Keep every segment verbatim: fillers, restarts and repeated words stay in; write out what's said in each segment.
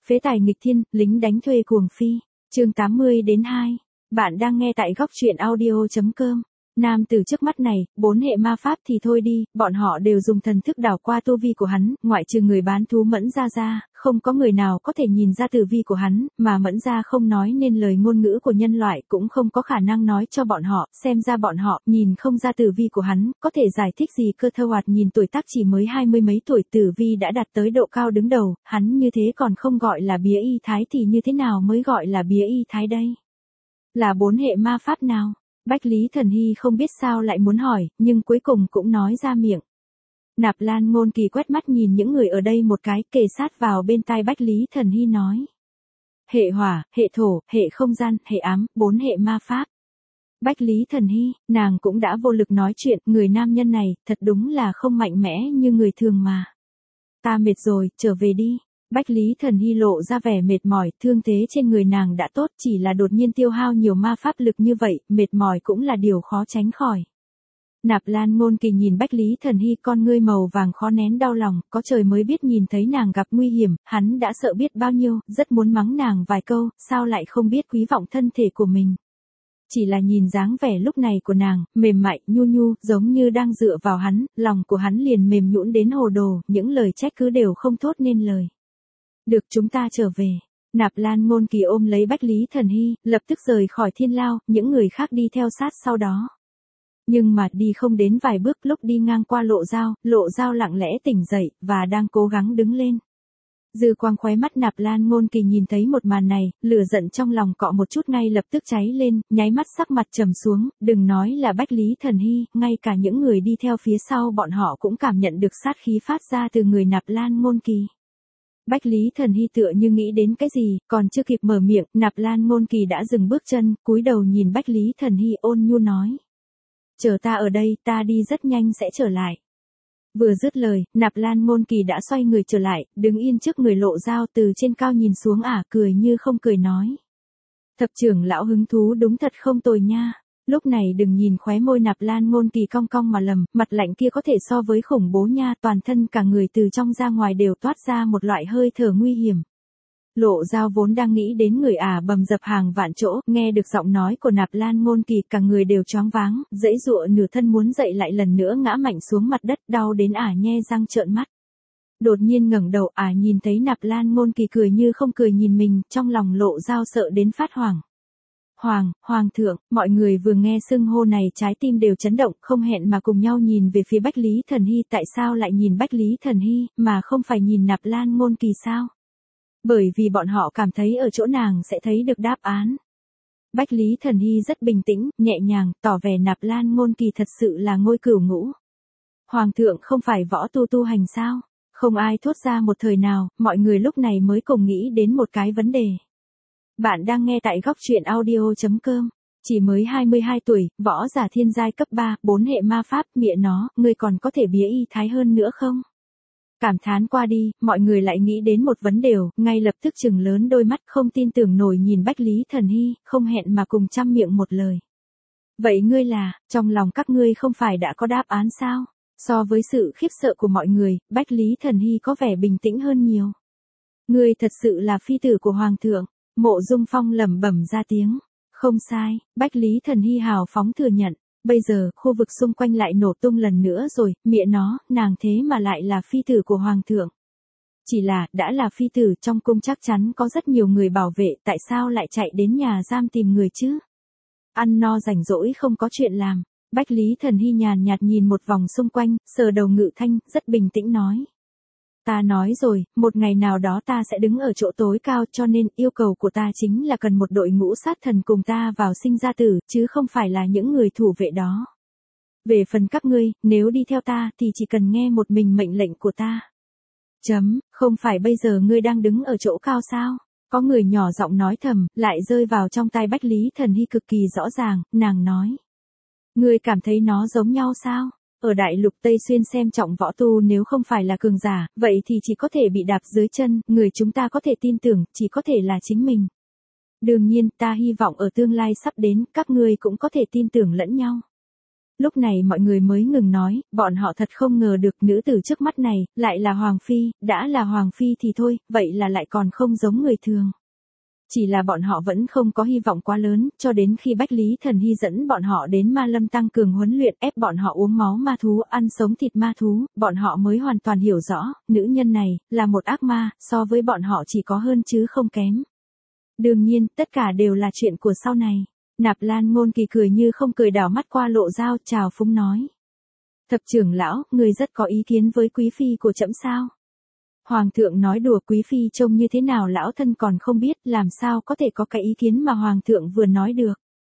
Phế tài nghịch thiên, lính đánh thuê cuồng phi. Chương tám mươi đến hai. Bạn đang nghe tại góc truyện audio chấm com. Nam tử trước mắt này, bốn hệ ma pháp thì thôi đi, bọn họ đều dùng thần thức đảo qua tu vi của hắn, ngoại trừ người bán thú Mẫn Gia ra, không có người nào có thể nhìn ra tử vi của hắn, mà Mẫn Gia không nói nên lời ngôn ngữ của nhân loại, cũng không có khả năng nói cho bọn họ, xem ra bọn họ nhìn không ra tử vi của hắn, có thể giải thích gì cơ. Thơ Hoạt nhìn tuổi tác chỉ mới hai mươi mấy tuổi, tử vi đã đạt tới độ cao đứng đầu, hắn như thế còn không gọi là bía y thái thì như thế nào mới gọi là bía y thái đây? Là bốn hệ ma pháp nào? Bách Lý Thần Hy không biết sao lại muốn hỏi, nhưng cuối cùng cũng nói ra miệng. Nạp Lan Ngôn Kỳ quét mắt nhìn những người ở đây một cái, kề sát vào bên tai Bách Lý Thần Hy nói. Hệ hỏa, hệ thổ, hệ không gian, hệ ám, bốn hệ ma pháp. Bách Lý Thần Hy, nàng cũng đã vô lực nói chuyện, người nam nhân này, thật đúng là không mạnh mẽ như người thường mà. Ta mệt rồi, trở về đi. Bách Lý Thần Hy lộ ra vẻ mệt mỏi, thương thế trên người nàng đã tốt, chỉ là đột nhiên tiêu hao nhiều ma pháp lực như vậy, mệt mỏi cũng là điều khó tránh khỏi. Nạp Lan Ngôn Kỳ nhìn Bách Lý Thần Hy, con ngươi màu vàng khó nén đau lòng, có trời mới biết nhìn thấy nàng gặp nguy hiểm, hắn đã sợ biết bao nhiêu, rất muốn mắng nàng vài câu, sao lại không biết quý vọng thân thể của mình. Chỉ là nhìn dáng vẻ lúc này của nàng, mềm mại, nhu nhu, giống như đang dựa vào hắn, lòng của hắn liền mềm nhũn đến hồ đồ, những lời trách cứ đều không thốt nên lời. Được, chúng ta trở về. Nạp Lan Ngôn Kỳ ôm lấy Bách Lý Thần Hy, lập tức rời khỏi Thiên Lao, những người khác đi theo sát sau đó. Nhưng mà đi không đến vài bước, lúc đi ngang qua Lộ Giao, Lộ Giao lặng lẽ tỉnh dậy, và đang cố gắng đứng lên. Dư quang khóe mắt Nạp Lan Ngôn Kỳ nhìn thấy một màn này, lửa giận trong lòng cọ một chút ngay lập tức cháy lên, nháy mắt sắc mặt trầm xuống, đừng nói là Bách Lý Thần Hy, ngay cả những người đi theo phía sau bọn họ cũng cảm nhận được sát khí phát ra từ người Nạp Lan Ngôn Kỳ. Bách Lý Thần Hy tựa như nghĩ đến cái gì, còn chưa kịp mở miệng, Nạp Lan Ngôn Kỳ đã dừng bước chân, cúi đầu nhìn Bách Lý Thần Hy ôn nhu nói. Chờ ta ở đây, ta đi rất nhanh sẽ trở lại. Vừa dứt lời, Nạp Lan Ngôn Kỳ đã xoay người trở lại, đứng yên trước người Lộ Giao, từ trên cao nhìn xuống ả, cười như không cười nói. Thập trưởng lão hứng thú đúng thật không tồi nha. Lúc này đừng nhìn khóe môi Nạp Lan Ngôn Kỳ cong cong mà lầm, mặt lạnh kia có thể so với khủng bố nha, toàn thân cả người từ trong ra ngoài đều toát ra một loại hơi thở nguy hiểm. Lộ Giao vốn đang nghĩ đến người ả bầm dập hàng vạn chỗ, nghe được giọng nói của Nạp Lan Ngôn Kỳ, cả người đều choáng váng, dãy dụa nửa thân muốn dậy lại lần nữa ngã mạnh xuống mặt đất, đau đến ả nhe răng trợn mắt. Đột nhiên ngẩng đầu, ả nhìn thấy Nạp Lan Ngôn Kỳ cười như không cười nhìn mình, trong lòng Lộ Giao sợ đến phát hoảng. Hoàng, Hoàng thượng, mọi người vừa nghe xưng hô này trái tim đều chấn động, không hẹn mà cùng nhau nhìn về phía Bách Lý Thần Hy. Tại sao lại nhìn Bách Lý Thần Hy, mà không phải nhìn Nạp Lan Ngôn Kỳ sao? Bởi vì bọn họ cảm thấy ở chỗ nàng sẽ thấy được đáp án. Bách Lý Thần Hy rất bình tĩnh, nhẹ nhàng, tỏ vẻ Nạp Lan Ngôn Kỳ thật sự là ngôi cửu ngũ. Hoàng thượng không phải võ tu tu hành sao? Không ai thốt ra một thời nào, mọi người lúc này mới cùng nghĩ đến một cái vấn đề. Bạn đang nghe tại góc truyện audio chấm com. Chỉ mới hai mươi hai tuổi, võ giả thiên giai cấp ba, bốn hệ ma pháp, mẹ nó, ngươi còn có thể bía y thái hơn nữa không? Cảm thán qua đi, mọi người lại nghĩ đến một vấn đề, ngay lập tức trừng lớn đôi mắt không tin tưởng nổi nhìn Bách Lý Thần Hy, không hẹn mà cùng trăm miệng một lời. Vậy ngươi là, trong lòng các ngươi không phải đã có đáp án sao? So với sự khiếp sợ của mọi người, Bách Lý Thần Hy có vẻ bình tĩnh hơn nhiều. Ngươi thật sự là phi tử của Hoàng thượng. Mộ Dung Phong lẩm bẩm ra tiếng. Không sai, Bách Lý Thần Hy hào phóng thừa nhận. Bây giờ, khu vực xung quanh lại nổ tung lần nữa rồi, mẹ nó, nàng thế mà lại là phi tử của Hoàng thượng. Chỉ là, đã là phi tử, trong cung chắc chắn có rất nhiều người bảo vệ, tại sao lại chạy đến nhà giam tìm người chứ? Ăn no rảnh rỗi không có chuyện làm. Bách Lý Thần Hy nhàn nhạt nhìn một vòng xung quanh, sờ đầu Ngự Thanh, rất bình tĩnh nói. Ta nói rồi, một ngày nào đó ta sẽ đứng ở chỗ tối cao, cho nên yêu cầu của ta chính là cần một đội ngũ sát thần cùng ta vào sinh ra tử, chứ không phải là những người thủ vệ đó. Về phần các ngươi, nếu đi theo ta thì chỉ cần nghe một mình mệnh lệnh của ta. Chấm, không phải bây giờ ngươi đang đứng ở chỗ cao sao? Có người nhỏ giọng nói thầm, lại rơi vào trong tai Bách Lý Thần Hy cực kỳ rõ ràng, nàng nói. Ngươi cảm thấy nó giống nhau sao? Ở đại lục Tây Xuyên xem trọng võ tu nếu không phải là cường giả, vậy thì chỉ có thể bị đạp dưới chân, người chúng ta có thể tin tưởng, chỉ có thể là chính mình. Đương nhiên, ta hy vọng ở tương lai sắp đến, các ngươi cũng có thể tin tưởng lẫn nhau. Lúc này mọi người mới ngừng nói, bọn họ thật không ngờ được nữ tử trước mắt này, lại là Hoàng Phi, đã là Hoàng Phi thì thôi, vậy là lại còn không giống người thường. Chỉ là bọn họ vẫn không có hy vọng quá lớn, cho đến khi Bách Lý Thần Hy dẫn bọn họ đến Ma Lâm tăng cường huấn luyện ép bọn họ uống máu ma thú, ăn sống thịt ma thú, bọn họ mới hoàn toàn hiểu rõ, nữ nhân này, là một ác ma, so với bọn họ chỉ có hơn chứ không kém. Đương nhiên, tất cả đều là chuyện của sau này. Nạp Lan Ngôn Kỳ cười như không cười đảo mắt qua Lộ Dao, chào phúng nói. Thập trưởng lão, người rất có ý kiến với quý phi của trẫm sao? Hoàng thượng nói đùa, quý phi trông như thế nào lão thân còn không biết, làm sao có thể có cái ý kiến mà hoàng thượng vừa nói được.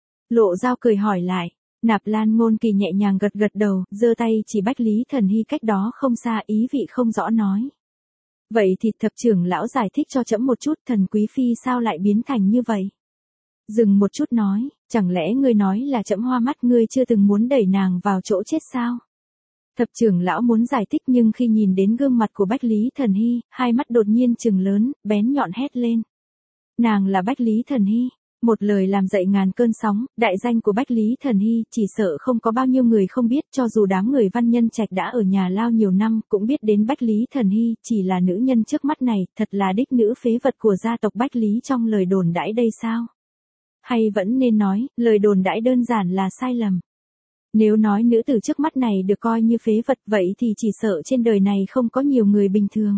Lộ Dao cười hỏi lại, Nạp Lan Ngôn Kỳ nhẹ nhàng gật gật đầu, giơ tay chỉ Bách Lý Thần Hy cách đó không xa, ý vị không rõ nói. Vậy thì thập trưởng lão giải thích cho trẫm một chút, thần quý phi sao lại biến thành như vậy? Dừng một chút nói, chẳng lẽ ngươi nói là trẫm hoa mắt, ngươi chưa từng muốn đẩy nàng vào chỗ chết sao? Thập trưởng lão muốn giải thích nhưng khi nhìn đến gương mặt của Bách Lý Thần Hy, hai mắt đột nhiên trừng lớn, bén nhọn hét lên. Nàng là Bách Lý Thần Hy, một lời làm dậy ngàn cơn sóng, đại danh của Bách Lý Thần Hy chỉ sợ không có bao nhiêu người không biết, cho dù đám người Văn Nhân Trạch đã ở nhà lao nhiều năm cũng biết đến Bách Lý Thần Hy, chỉ là nữ nhân trước mắt này, thật là đích nữ phế vật của gia tộc Bách Lý trong lời đồn đãi đây sao? Hay vẫn nên nói, lời đồn đãi đơn giản là sai lầm. Nếu nói nữ tử trước mắt này được coi như phế vật vậy thì chỉ sợ trên đời này không có nhiều người bình thường.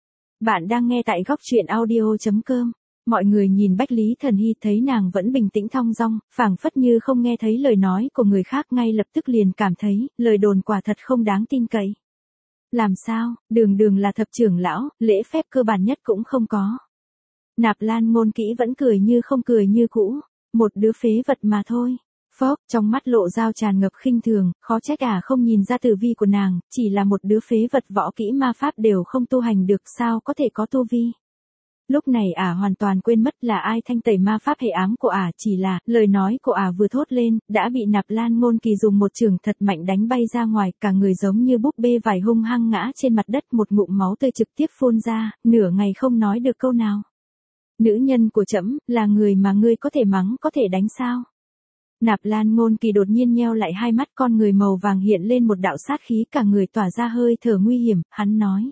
Bạn đang nghe tại góc truyện audio chấm com. Mọi người nhìn Bách Lý Thần Hy thấy nàng vẫn bình tĩnh thong dong, phảng phất như không nghe thấy lời nói của người khác, ngay lập tức liền cảm thấy, lời đồn quả thật không đáng tin cậy. Làm sao, đường đường là thập trưởng lão, lễ phép cơ bản nhất cũng không có. Nạp Lan Ngôn Kỹ vẫn cười như không cười như cũ, một đứa phế vật mà thôi. Phốc, trong mắt Lộ Dao tràn ngập khinh thường, khó trách ả không nhìn ra tử vi của nàng, chỉ là một đứa phế vật võ kỹ ma pháp đều không tu hành được, sao có thể có tu vi. Lúc này ả hoàn toàn quên mất là ai thanh tẩy ma pháp hệ ám của ả, chỉ là, lời nói của ả vừa thốt lên, đã bị Nạp Lan Ngôn Kỳ dùng một chưởng thật mạnh đánh bay ra ngoài, cả người giống như búp bê vải hung hăng ngã trên mặt đất, một ngụm máu tươi trực tiếp phun ra, nửa ngày không nói được câu nào. Nữ nhân của trẫm, là người mà ngươi có thể mắng có thể đánh sao? Nạp Lan Ngôn Kỳ đột nhiên nheo lại hai mắt, con người màu vàng hiện lên một đạo sát khí, cả người tỏa ra hơi thở nguy hiểm, hắn nói.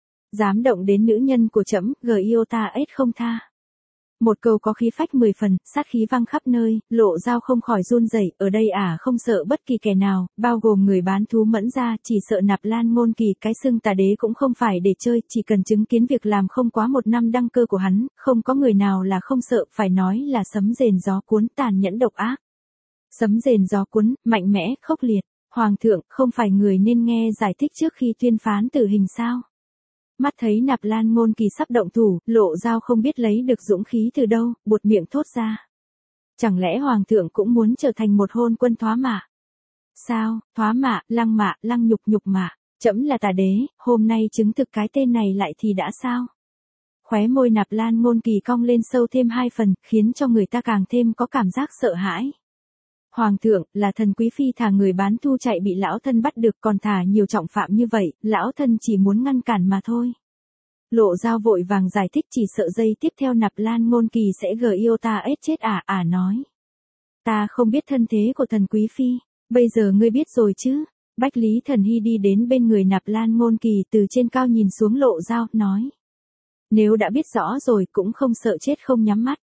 Dám động đến nữ nhân của trẫm, yêu ta ết không tha. Một câu có khí phách mười phần, sát khí văng khắp nơi, Lộ Dao không khỏi run rẩy, ở đây ả không sợ bất kỳ kẻ nào, bao gồm người bán thú Mẫn gia, chỉ sợ Nạp Lan Ngôn Kỳ, cái xưng tà đế cũng không phải để chơi, chỉ cần chứng kiến việc làm không quá một năm đăng cơ của hắn, không có người nào là không sợ, phải nói là sấm rền gió cuốn, tàn nhẫn độc ác. Sấm rền gió cuốn, mạnh mẽ, khốc liệt. Hoàng thượng, không phải người nên nghe giải thích trước khi tuyên phán tử hình sao? Mắt thấy Nạp Lan Ngôn Kỳ sắp động thủ, Lộ Dao không biết lấy được dũng khí từ đâu, buột miệng thốt ra. Chẳng lẽ hoàng thượng cũng muốn trở thành một hôn quân thoá mạ? Sao, thoá mạ, lăng mạ, lăng nhục nhục mạ, trẫm là tà đế, hôm nay chứng thực cái tên này lại thì đã sao? Khóe môi Nạp Lan Ngôn Kỳ cong lên sâu thêm hai phần, khiến cho người ta càng thêm có cảm giác sợ hãi. Hoàng thượng, là thần quý phi thả người bán thu chạy bị lão thân bắt được, còn thả nhiều trọng phạm như vậy, lão thân chỉ muốn ngăn cản mà thôi. Lộ Dao vội vàng giải thích, chỉ sợ giây tiếp theo Nạp Lan Ngôn Kỳ sẽ yêu ta ết chết ả, ả nói. Ta không biết thân thế của thần quý phi, bây giờ ngươi biết rồi chứ. Bách Lý Thần Hy đi đến bên người Nạp Lan Ngôn Kỳ, từ trên cao nhìn xuống Lộ Dao, nói. Nếu đã biết rõ rồi cũng không sợ chết không nhắm mắt.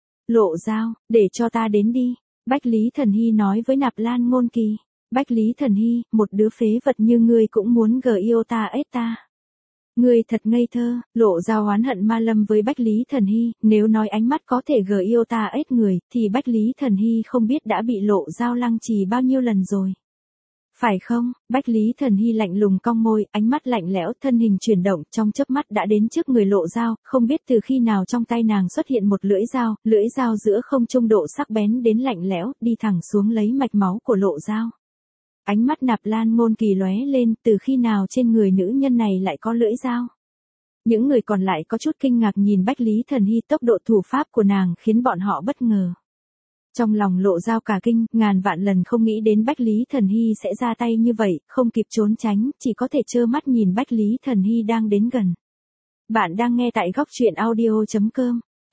Lộ Dao, để cho ta đến đi. Bách Lý Thần Hy nói với Nạp Lan Ngôn Kỳ. Bách Lý Thần Hy, một đứa phế vật như ngươi cũng muốn yêu ta ết ta. Ngươi thật ngây thơ. Lộ Dao oán hận ma lâm với Bách Lý Thần Hy, nếu nói ánh mắt có thể yêu ta ết người, thì Bách Lý Thần Hy không biết đã bị Lộ Dao lăng trì bao nhiêu lần rồi. Phải không? Bách Lý Thần Hy lạnh lùng cong môi, ánh mắt lạnh lẽo, thân hình chuyển động, trong chớp mắt đã đến trước người Lộ Dao, không biết từ khi nào trong tay nàng xuất hiện một lưỡi dao, lưỡi dao giữa không trung độ sắc bén đến lạnh lẽo, đi thẳng xuống lấy mạch máu của Lộ Dao. Ánh mắt Nạp Lan Ngôn Kỳ lóe lên, từ khi nào trên người nữ nhân này lại có lưỡi dao? Những người còn lại có chút kinh ngạc nhìn Bách Lý Thần Hy, tốc độ thủ pháp của nàng khiến bọn họ bất ngờ. Trong lòng Lộ Dao cả kinh, ngàn vạn lần không nghĩ đến Bách Lý Thần Hy sẽ ra tay như vậy, không kịp trốn tránh, chỉ có thể trơ mắt nhìn Bách Lý Thần Hy đang đến gần. Bạn đang nghe tại góc truyện audio chấm com.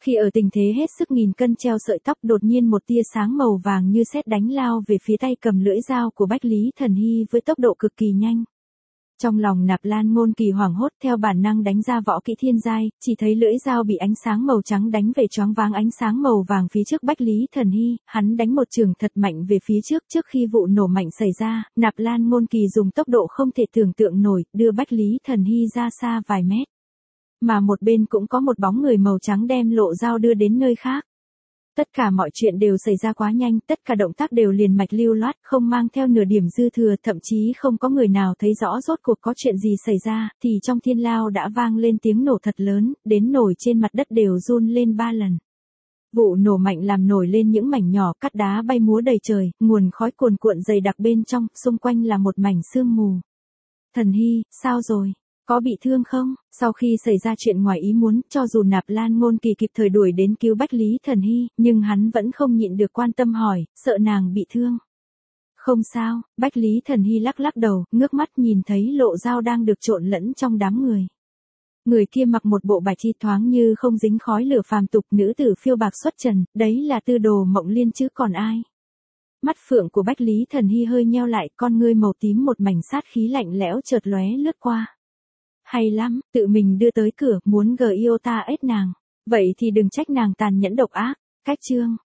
Khi ở tình thế hết sức nghìn cân treo sợi tóc, đột nhiên một tia sáng màu vàng như sét đánh lao về phía tay cầm lưỡi dao của Bách Lý Thần Hy với tốc độ cực kỳ nhanh. Trong lòng Nạp Lan Ngôn Kỳ hoảng hốt, theo bản năng đánh ra võ kỹ thiên giai, chỉ thấy lưỡi dao bị ánh sáng màu trắng đánh về choáng váng ánh sáng màu vàng phía trước Bách Lý Thần Hy, hắn đánh một chưởng thật mạnh về phía trước. Trước khi vụ nổ mạnh xảy ra, Nạp Lan Ngôn Kỳ dùng tốc độ không thể tưởng tượng nổi, đưa Bách Lý Thần Hy ra xa vài mét. Mà một bên cũng có một bóng người màu trắng đem lộ dao đưa đến nơi khác. Tất cả mọi chuyện đều xảy ra quá nhanh, tất cả động tác đều liền mạch lưu loát, không mang theo nửa điểm dư thừa, thậm chí không có người nào thấy rõ rốt cuộc có chuyện gì xảy ra, thì trong thiên lao đã vang lên tiếng nổ thật lớn, đến nổi trên mặt đất đều run lên ba lần. Vụ nổ mạnh làm nổi lên những mảnh nhỏ, cát đá bay múa đầy trời, nguồn khói cuồn cuộn dày đặc bên trong, xung quanh là một mảnh sương mù. Thần Hy, sao rồi? Có bị thương không? Sau khi xảy ra chuyện ngoài ý muốn, cho dù Nạp Lan Ngôn Kỳ kịp thời đuổi đến cứu Bách Lý Thần Hy, nhưng hắn vẫn không nhịn được quan tâm hỏi, sợ nàng bị thương. Không sao, Bách Lý Thần Hy lắc lắc đầu, ngước mắt nhìn thấy lộ dao đang được trộn lẫn trong đám người. Người kia mặc một bộ bạch y thoáng như không dính khói lửa phàm tục, nữ tử phiêu bạc xuất trần, đấy là Tư Đồ Mộng Liên chứ còn ai. Mắt phượng của Bách Lý Thần Hy hơi nheo lại, con ngươi màu tím một mảnh sát khí lạnh lẽo chợt lóe lướt qua. Hay lắm, tự mình đưa tới cửa, muốn gờ yêu ta ết nàng. Vậy thì đừng trách nàng tàn nhẫn độc ác. Cách chương